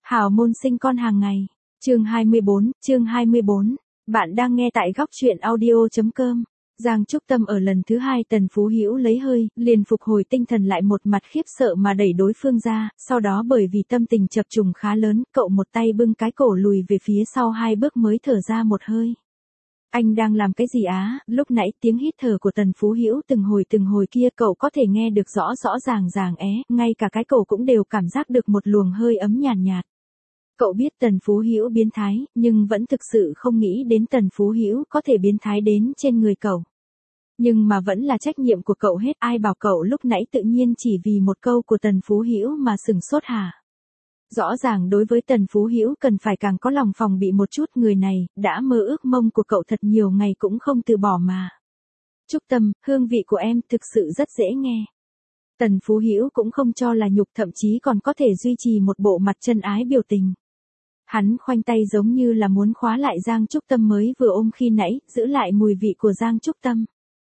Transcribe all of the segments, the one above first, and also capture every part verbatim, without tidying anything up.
Hào môn sinh con hàng ngày. Chương hai mươi bốn, chương hai mươi bốn. Bạn đang nghe tại góc truyện audio chấm com. Giang Trúc Tâm ở lần thứ hai Tần Phú Hữu lấy hơi, liền phục hồi tinh thần lại, một mặt khiếp sợ mà đẩy đối phương ra, sau đó bởi vì tâm tình chập trùng khá lớn, cậu một tay bưng cái cổ lùi về phía sau hai bước mới thở ra một hơi. Anh đang làm cái gì á? Lúc nãy tiếng hít thở của Tần Phú Hữu từng hồi từng hồi kia cậu có thể nghe được rõ rõ ràng ràng é, ngay cả cái cổ cũng đều cảm giác được một luồng hơi ấm nhàn nhạt, nhạt. Cậu biết Tần Phú Hữu biến thái, nhưng vẫn thực sự không nghĩ đến Tần Phú Hữu có thể biến thái đến trên người cậu. Nhưng mà vẫn là trách nhiệm của cậu hết, ai bảo cậu lúc nãy tự nhiên chỉ vì một câu của Tần Phú Hữu mà sửng sốt hả? Rõ ràng đối với Tần Phú Hữu cần phải càng có lòng phòng bị một chút, người này đã mơ ước mông của cậu thật nhiều ngày cũng không từ bỏ mà. Trúc Tâm, hương vị của em thực sự rất dễ nghe. Tần Phú Hữu cũng không cho là nhục, thậm chí còn có thể duy trì một bộ mặt chân ái biểu tình. Hắn khoanh tay giống như là muốn khóa lại Giang Trúc Tâm mới vừa ôm khi nãy, giữ lại mùi vị của Giang Trúc Tâm.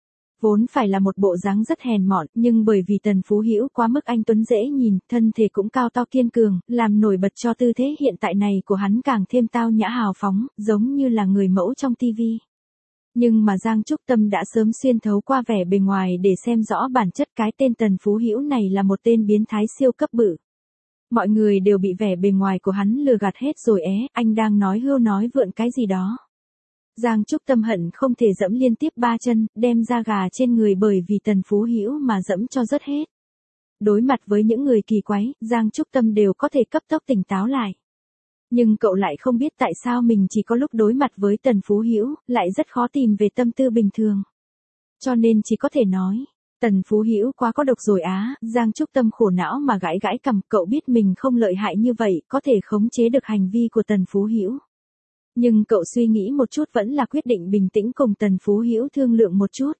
Vốn phải là một bộ dáng rất hèn mọn, nhưng bởi vì Tần Phú Hữu quá mức anh tuấn dễ nhìn, thân thể cũng cao to kiên cường, làm nổi bật cho tư thế hiện tại này của hắn càng thêm tao nhã hào phóng, giống như là người mẫu trong tivi. Nhưng mà Giang Trúc Tâm đã sớm xuyên thấu qua vẻ bề ngoài để xem rõ bản chất, cái tên Tần Phú Hữu này là một tên biến thái siêu cấp bự. Mọi người đều bị vẻ bề ngoài của hắn lừa gạt hết rồi é, anh đang nói hưu nói vượn cái gì đó. Giang Trúc Tâm hận không thể dẫm liên tiếp ba chân, đem da gà trên người bởi vì Tần Phú Hữu mà dẫm cho rớt hết. Đối mặt với những người kỳ quái, Giang Trúc Tâm đều có thể cấp tốc tỉnh táo lại. Nhưng cậu lại không biết tại sao mình chỉ có lúc đối mặt với Tần Phú Hữu, lại rất khó tìm về tâm tư bình thường. Cho nên chỉ có thể nói, Tần Phú Hữu quá có độc rồi á. Giang Trúc Tâm khổ não mà gãi gãi cằm, cậu biết mình không lợi hại như vậy, có thể khống chế được hành vi của Tần Phú Hữu. Nhưng cậu suy nghĩ một chút vẫn là quyết định bình tĩnh cùng Tần Phú Hữu thương lượng một chút.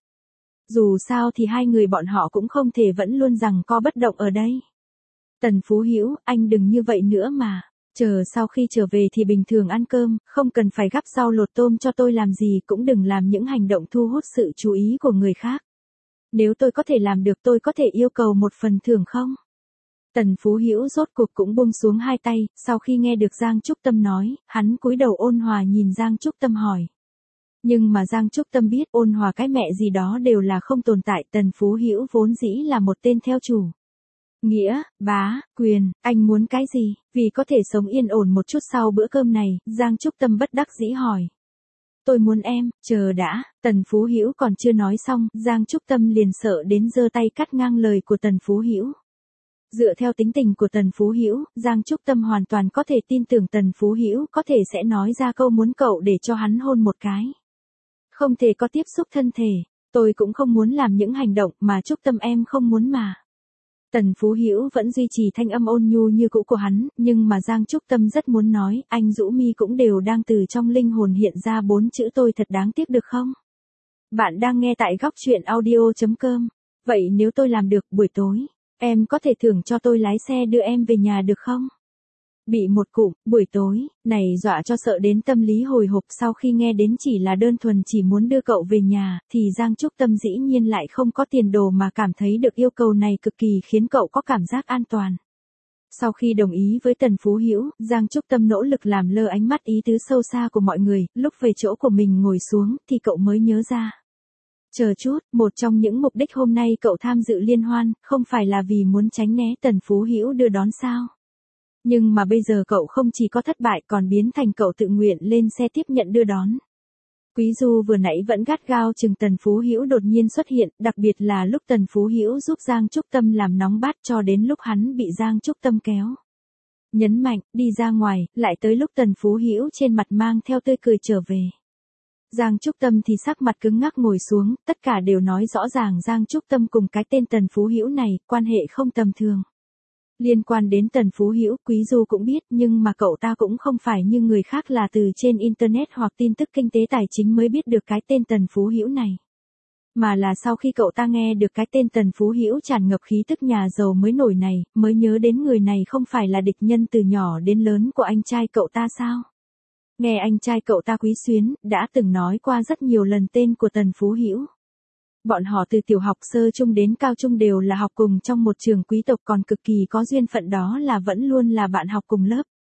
Dù sao thì hai người bọn họ cũng không thể vẫn luôn rằng co bất động ở đây. Tần Phú Hữu, anh đừng như vậy nữa mà. Chờ sau khi trở về thì bình thường ăn cơm, không cần phải gắp rau lột tôm cho tôi làm gì, cũng đừng làm những hành động thu hút sự chú ý của người khác. Nếu tôi có thể làm được, tôi có thể yêu cầu một phần thưởng không? Tần Phú Hữu rốt cuộc cũng buông xuống hai tay, sau khi nghe được Giang Trúc Tâm nói, hắn cúi đầu ôn hòa nhìn Giang Trúc Tâm hỏi. Nhưng mà Giang Trúc Tâm biết ôn hòa cái mẹ gì đó đều là không tồn tại, Tần Phú Hữu vốn dĩ là một tên theo chủ. Nghĩa, bá, quyền, anh muốn cái gì? Vì có thể sống yên ổn một chút sau bữa cơm này, Giang Trúc Tâm bất đắc dĩ hỏi. Tôi muốn em, chờ đã, Tần Phú Hữu còn chưa nói xong, Giang Trúc Tâm liền sợ đến giơ tay cắt ngang lời của Tần Phú Hữu. Dựa theo tính tình của Tần Phú Hữu, Giang Trúc Tâm hoàn toàn có thể tin tưởng Tần Phú Hữu có thể sẽ nói ra câu muốn cậu để cho hắn hôn một cái. Không thể có tiếp xúc thân thể, tôi cũng không muốn làm những hành động mà Trúc Tâm em không muốn mà. Tần Phú Hữu vẫn duy trì thanh âm ôn nhu như cũ của hắn, nhưng mà Giang Trúc Tâm rất muốn nói, anh rũ mi cũng đều đang từ trong linh hồn hiện ra bốn chữ tôi thật đáng tiếc được không? Bạn đang nghe tại góc truyện audio chấm com. Vậy nếu tôi làm được, buổi tối, em có thể thưởng cho tôi lái xe đưa em về nhà được không? Bị một cụm, buổi tối, này dọa cho sợ đến tâm lý hồi hộp, sau khi nghe đến chỉ là đơn thuần chỉ muốn đưa cậu về nhà, thì Giang Trúc Tâm dĩ nhiên lại không có tiền đồ mà cảm thấy được yêu cầu này cực kỳ khiến cậu có cảm giác an toàn. Sau khi đồng ý với Tần Phú Hữu, Giang Trúc Tâm nỗ lực làm lơ ánh mắt ý tứ sâu xa của mọi người, lúc về chỗ của mình ngồi xuống thì cậu mới nhớ ra. Chờ chút, một trong những mục đích hôm nay cậu tham dự liên hoan, không phải là vì muốn tránh né Tần Phú Hữu đưa đón sao? Nhưng mà bây giờ cậu không chỉ có thất bại còn biến thành cậu tự nguyện lên xe tiếp nhận đưa đón. Quý Du vừa nãy vẫn gắt gao chừng Tần Phú Hữu đột nhiên xuất hiện, đặc biệt là lúc Tần Phú Hữu giúp Giang Trúc Tâm làm nóng bát cho đến lúc hắn bị Giang Trúc Tâm kéo. Nhấn mạnh, đi ra ngoài, lại tới lúc Tần Phú Hữu trên mặt mang theo tươi cười trở về. Giang Trúc Tâm thì sắc mặt cứng ngắc ngồi xuống, tất cả đều nói rõ ràng Giang Trúc Tâm cùng cái tên Tần Phú Hữu này, quan hệ không tầm thường. Liên quan đến Tần Phú Hữu, Quý Du cũng biết, nhưng mà cậu ta cũng không phải như người khác là từ trên internet hoặc tin tức kinh tế tài chính mới biết được cái tên Tần Phú Hữu này. Mà là sau khi cậu ta nghe được cái tên Tần Phú Hữu tràn ngập khí tức nhà giàu mới nổi này, mới nhớ đến người này không phải là địch nhân từ nhỏ đến lớn của anh trai cậu ta sao? Nghe anh trai cậu ta Quý Xuyến, đã từng nói qua rất nhiều lần tên của Tần Phú Hữu. Bọn họ từ tiểu học sơ trung đến cao trung đều là học cùng trong một trường quý tộc, còn cực kỳ có duyên phận đó là vẫn luôn là bạn học cùng lớp.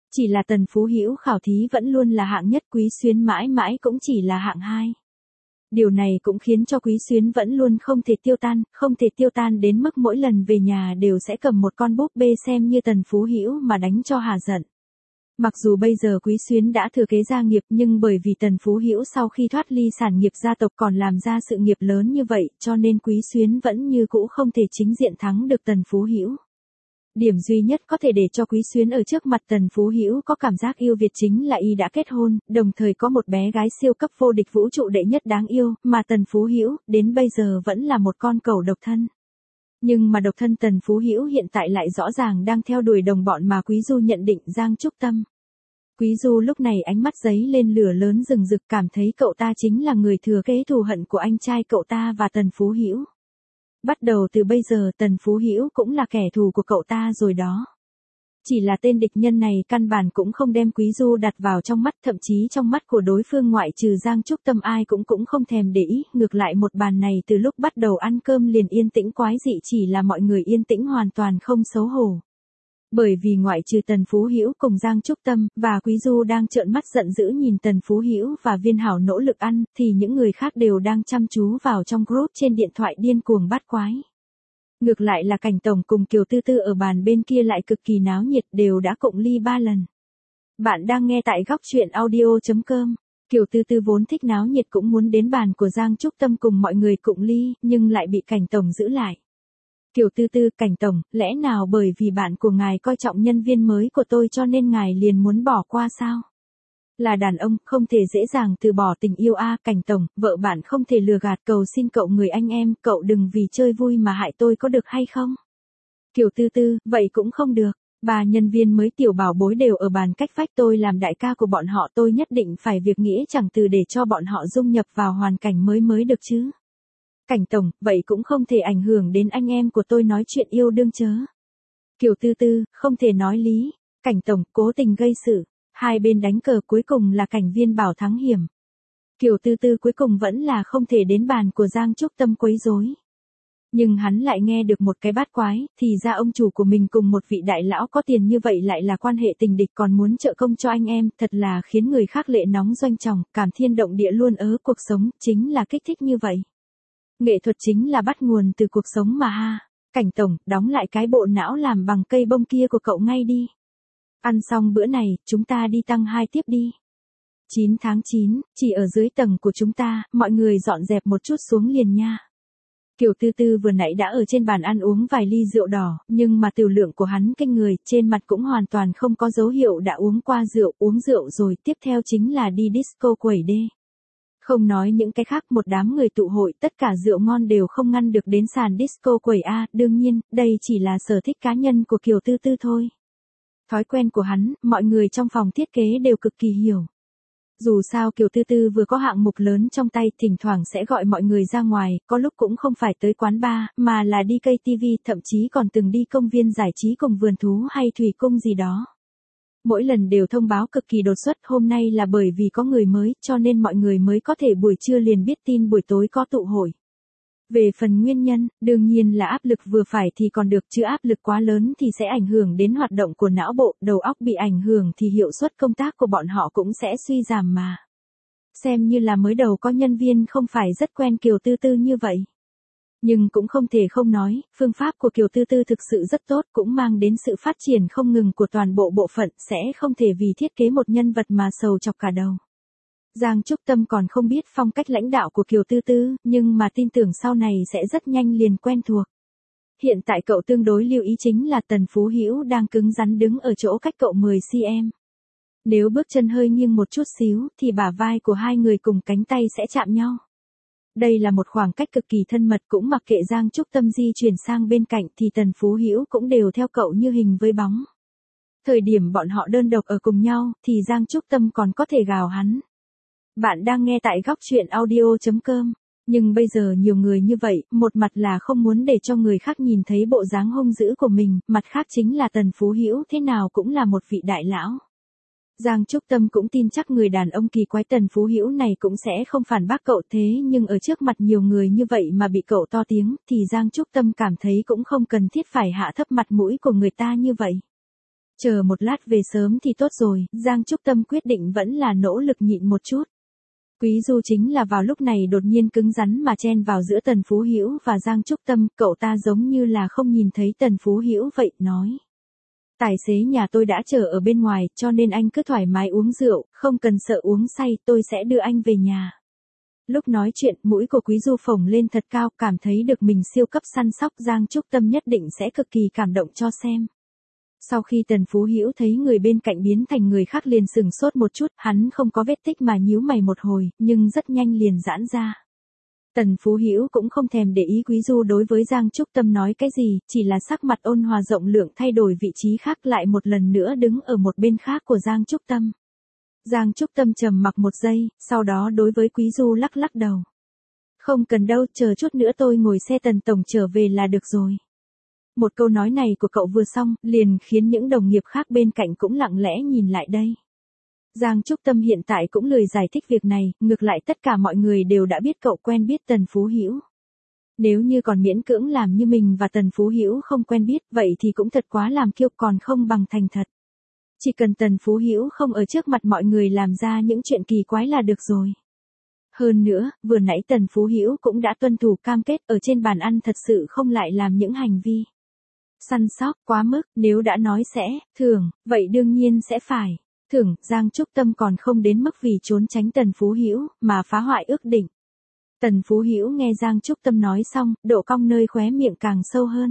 Chỉ là Tần Phú Hữu khảo thí vẫn luôn là hạng nhất, Quý Xuyến mãi mãi cũng chỉ là hạng hai. Điều này cũng khiến cho Quý Xuyến vẫn luôn không thể tiêu tan, không thể tiêu tan đến mức mỗi lần về nhà đều sẽ cầm một con búp bê xem như Tần Phú Hữu mà đánh cho hà giận. Mặc dù bây giờ Quý Xuyến đã thừa kế gia nghiệp nhưng bởi vì Tần Phú Hữu sau khi thoát ly sản nghiệp gia tộc còn làm ra sự nghiệp lớn như vậy cho nên Quý Xuyến vẫn như cũ không thể chính diện thắng được Tần Phú Hữu. Điểm duy nhất có thể để cho Quý Xuyến ở trước mặt Tần Phú Hữu có cảm giác yêu Việt chính là y đã kết hôn, đồng thời có một bé gái siêu cấp vô địch vũ trụ đệ nhất đáng yêu, mà Tần Phú Hữu đến bây giờ vẫn là một con cẩu độc thân. Nhưng mà độc thân Tần Phú Hữu hiện tại lại rõ ràng đang theo đuổi đồng bọn mà Quý Du nhận định Giang Trúc Tâm. Quý Du lúc này ánh mắt giấy lên lửa lớn rừng rực, cảm thấy cậu ta chính là người thừa kế thù hận của anh trai cậu ta và Tần Phú Hữu. Bắt đầu từ bây giờ Tần Phú Hữu cũng là kẻ thù của cậu ta rồi đó. Chỉ là tên địch nhân này căn bản cũng không đem Quý Du đặt vào trong mắt, thậm chí trong mắt của đối phương ngoại trừ Giang Trúc Tâm ai cũng cũng không thèm để ý, ngược lại một bàn này từ lúc bắt đầu ăn cơm liền yên tĩnh quái dị, chỉ là mọi người yên tĩnh hoàn toàn không xấu hổ. Bởi vì ngoại trừ Tần Phú Hữu cùng Giang Trúc Tâm và Quý Du đang trợn mắt giận dữ nhìn Tần Phú Hữu và Viên Hảo nỗ lực ăn, thì những người khác đều đang chăm chú vào trong group trên điện thoại điên cuồng bắt quái. Ngược lại là Cảnh Tổng cùng Kiều Tư Tư ở bàn bên kia lại cực kỳ náo nhiệt, đều đã cụng ly ba lần. Bạn đang nghe tại góc truyện audio chấm com. Kiều Tư Tư vốn thích náo nhiệt cũng muốn đến bàn của Giang Trúc Tâm cùng mọi người cụng ly, nhưng lại bị Cảnh Tổng giữ lại. Kiều Tư Tư, Cảnh Tổng, lẽ nào bởi vì bạn của ngài coi trọng nhân viên mới của tôi cho nên ngài liền muốn bỏ qua sao? Là đàn ông, không thể dễ dàng từ bỏ tình yêu a, à, Cảnh Tổng, vợ bạn không thể lừa gạt, cầu xin cậu người anh em, cậu đừng vì chơi vui mà hại tôi có được hay không? Kiều Tư Tư, vậy cũng không được, ba nhân viên mới tiểu bảo bối đều ở bàn cách vách, tôi làm đại ca của bọn họ, tôi nhất định phải việc nghĩa chẳng từ để cho bọn họ dung nhập vào hoàn cảnh mới mới được chứ. Cảnh Tổng, vậy cũng không thể ảnh hưởng đến anh em của tôi nói chuyện yêu đương chớ. Kiều Tư Tư, không thể nói lý. Cảnh Tổng, cố tình gây sự. Hai bên đánh cờ cuối cùng là Cảnh Viên Bảo thắng hiểm. Kiều Tư Tư cuối cùng vẫn là không thể đến bàn của Giang Trúc Tâm quấy rối. Nhưng hắn lại nghe được một cái bát quái, thì ra ông chủ của mình cùng một vị đại lão có tiền như vậy lại là quan hệ tình địch còn muốn trợ công cho anh em, thật là khiến người khác lệ nóng doanh tròng, cảm thiên động địa luôn ớ, cuộc sống chính là kích thích như vậy. Nghệ thuật chính là bắt nguồn từ cuộc sống mà ha. Cảnh Tổng, đóng lại cái bộ não làm bằng cây bông kia của cậu ngay đi. Ăn xong bữa này, chúng ta đi tăng hai tiếp đi. chín tháng chín, chỉ ở dưới tầng của chúng ta, mọi người dọn dẹp một chút xuống liền nha. Kiều Tư Tư vừa nãy đã ở trên bàn ăn uống vài ly rượu đỏ, nhưng mà tiểu lượng của hắn kinh người, trên mặt cũng hoàn toàn không có dấu hiệu đã uống qua rượu, uống rượu rồi, tiếp theo chính là đi disco quẩy đê. Không nói những cái khác, một đám người tụ hội, tất cả rượu ngon đều không ngăn được đến sàn disco quẩy A, đương nhiên, đây chỉ là sở thích cá nhân của Kiều Tư Tư thôi. Thói quen của hắn, mọi người trong phòng thiết kế đều cực kỳ hiểu. Dù sao Kiều Tư Tư vừa có hạng mục lớn trong tay, thỉnh thoảng sẽ gọi mọi người ra ngoài, có lúc cũng không phải tới quán bar, mà là đi cây ti vi, thậm chí còn từng đi công viên giải trí cùng vườn thú hay thủy cung gì đó. Mỗi lần đều thông báo cực kỳ đột xuất, hôm nay là bởi vì có người mới, cho nên mọi người mới có thể buổi trưa liền biết tin buổi tối có tụ hội. Về phần nguyên nhân, đương nhiên là áp lực vừa phải thì còn được, chứ áp lực quá lớn thì sẽ ảnh hưởng đến hoạt động của não bộ, đầu óc bị ảnh hưởng thì hiệu suất công tác của bọn họ cũng sẽ suy giảm mà. Xem như là mới đầu có nhân viên không phải rất quen Kiều Tư Tư như vậy. Nhưng cũng không thể không nói, phương pháp của Kiều Tư Tư thực sự rất tốt, cũng mang đến sự phát triển không ngừng của toàn bộ bộ phận, sẽ không thể vì thiết kế một nhân vật mà sầu chọc cả đầu. Giang Trúc Tâm còn không biết phong cách lãnh đạo của Kiều Tư Tư, nhưng mà tin tưởng sau này sẽ rất nhanh liền quen thuộc. Hiện tại cậu tương đối lưu ý chính là Tần Phú Hữu đang cứng rắn đứng ở chỗ cách cậu mười xăng-ti-mét. Nếu bước chân hơi nghiêng một chút xíu, thì bả vai của hai người cùng cánh tay sẽ chạm nhau. Đây là một khoảng cách cực kỳ thân mật, cũng mặc kệ Giang Trúc Tâm di chuyển sang bên cạnh thì Tần Phú Hữu cũng đều theo cậu như hình với bóng. Thời điểm bọn họ đơn độc ở cùng nhau, thì Giang Trúc Tâm còn có thể gào hắn. Bạn đang nghe tại góc truyện audio chấm com. Nhưng bây giờ nhiều người như vậy, một mặt là không muốn để cho người khác nhìn thấy bộ dáng hung dữ của mình, mặt khác chính là Tần Phú Hữu thế nào cũng là một vị đại lão. Giang Trúc Tâm cũng tin chắc người đàn ông kỳ quái Tần Phú Hữu này cũng sẽ không phản bác cậu, thế nhưng ở trước mặt nhiều người như vậy mà bị cậu to tiếng, thì Giang Trúc Tâm cảm thấy cũng không cần thiết phải hạ thấp mặt mũi của người ta như vậy. Chờ một lát về sớm thì tốt rồi, Giang Trúc Tâm quyết định vẫn là nỗ lực nhịn một chút. Quý Du chính là vào lúc này đột nhiên cứng rắn mà chen vào giữa Tần Phú Hữu và Giang Trúc Tâm, cậu ta giống như là không nhìn thấy Tần Phú Hữu vậy, nói. Tài xế nhà tôi đã chờ ở bên ngoài, cho nên anh cứ thoải mái uống rượu, không cần sợ uống say, tôi sẽ đưa anh về nhà. Lúc nói chuyện, mũi của Quý Du phồng lên thật cao, cảm thấy được mình siêu cấp săn sóc, Giang Trúc Tâm nhất định sẽ cực kỳ cảm động cho xem. Sau khi Tần Phú Hữu thấy người bên cạnh biến thành người khác liền sừng sốt một chút, hắn không có vết tích mà nhíu mày một hồi, nhưng rất nhanh liền giãn ra. Tần Phú Hữu cũng không thèm để ý Quý Du đối với Giang Trúc Tâm nói cái gì, chỉ là sắc mặt ôn hòa rộng lượng thay đổi vị trí khác lại một lần nữa đứng ở một bên khác của Giang Trúc Tâm. Giang Trúc Tâm trầm mặc một giây, sau đó đối với Quý Du lắc lắc đầu. Không cần đâu, chờ chút nữa tôi ngồi xe Tần tổng trở về là được rồi. Một câu nói này của cậu vừa xong, liền khiến những đồng nghiệp khác bên cạnh cũng lặng lẽ nhìn lại đây. Giang Trúc Tâm hiện tại cũng lười giải thích việc này, ngược lại tất cả mọi người đều đã biết cậu quen biết Tần Phú Hữu. Nếu như còn miễn cưỡng làm như mình và Tần Phú Hữu không quen biết, vậy thì cũng thật quá làm kiêu, còn không bằng thành thật. Chỉ cần Tần Phú Hữu không ở trước mặt mọi người làm ra những chuyện kỳ quái là được rồi. Hơn nữa, vừa nãy Tần Phú Hữu cũng đã tuân thủ cam kết, ở trên bàn ăn thật sự không lại làm những hành vi săn sóc quá mức, nếu đã nói sẽ thưởng, vậy đương nhiên sẽ phải thưởng. Giang Trúc Tâm còn không đến mức vì trốn tránh Tần Phú Hữu mà phá hoại ước định. Tần Phú Hữu nghe Giang Trúc Tâm nói xong, độ cong nơi khóe miệng càng sâu hơn.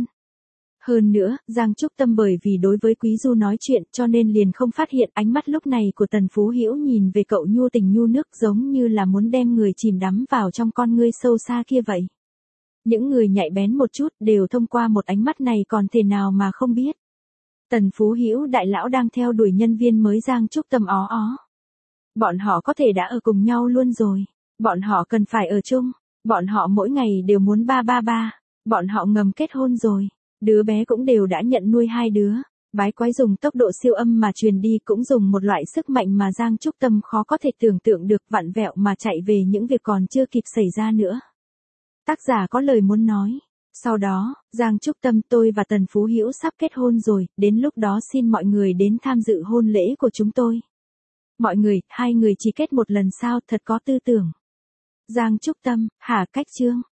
Hơn nữa, Giang Trúc Tâm bởi vì đối với Quý Du nói chuyện cho nên liền không phát hiện ánh mắt lúc này của Tần Phú Hữu nhìn về cậu nhu tình nhu nước, giống như là muốn đem người chìm đắm vào trong con ngươi sâu xa kia vậy. Những người nhạy bén một chút đều thông qua một ánh mắt này còn thể nào mà không biết. Tần Phú Hữu đại lão đang theo đuổi nhân viên mới Giang Trúc Tâm ó ó. Bọn họ có thể đã ở cùng nhau luôn rồi. Bọn họ cần phải ở chung. Bọn họ mỗi ngày đều muốn ba ba ba. Bọn họ ngầm kết hôn rồi. Đứa bé cũng đều đã nhận nuôi hai đứa. Bái quái dùng tốc độ siêu âm mà truyền đi, cũng dùng một loại sức mạnh mà Giang Trúc Tâm khó có thể tưởng tượng được, vặn vẹo mà chạy về những việc còn chưa kịp xảy ra nữa. Tác giả có lời muốn nói. Sau đó, Giang Trúc Tâm, tôi và Tần Phú Hữu sắp kết hôn rồi, đến lúc đó xin mọi người đến tham dự hôn lễ của chúng tôi. Mọi người, hai người chỉ kết một lần sao, thật có tư tưởng. Giang Trúc Tâm, hả cách chương.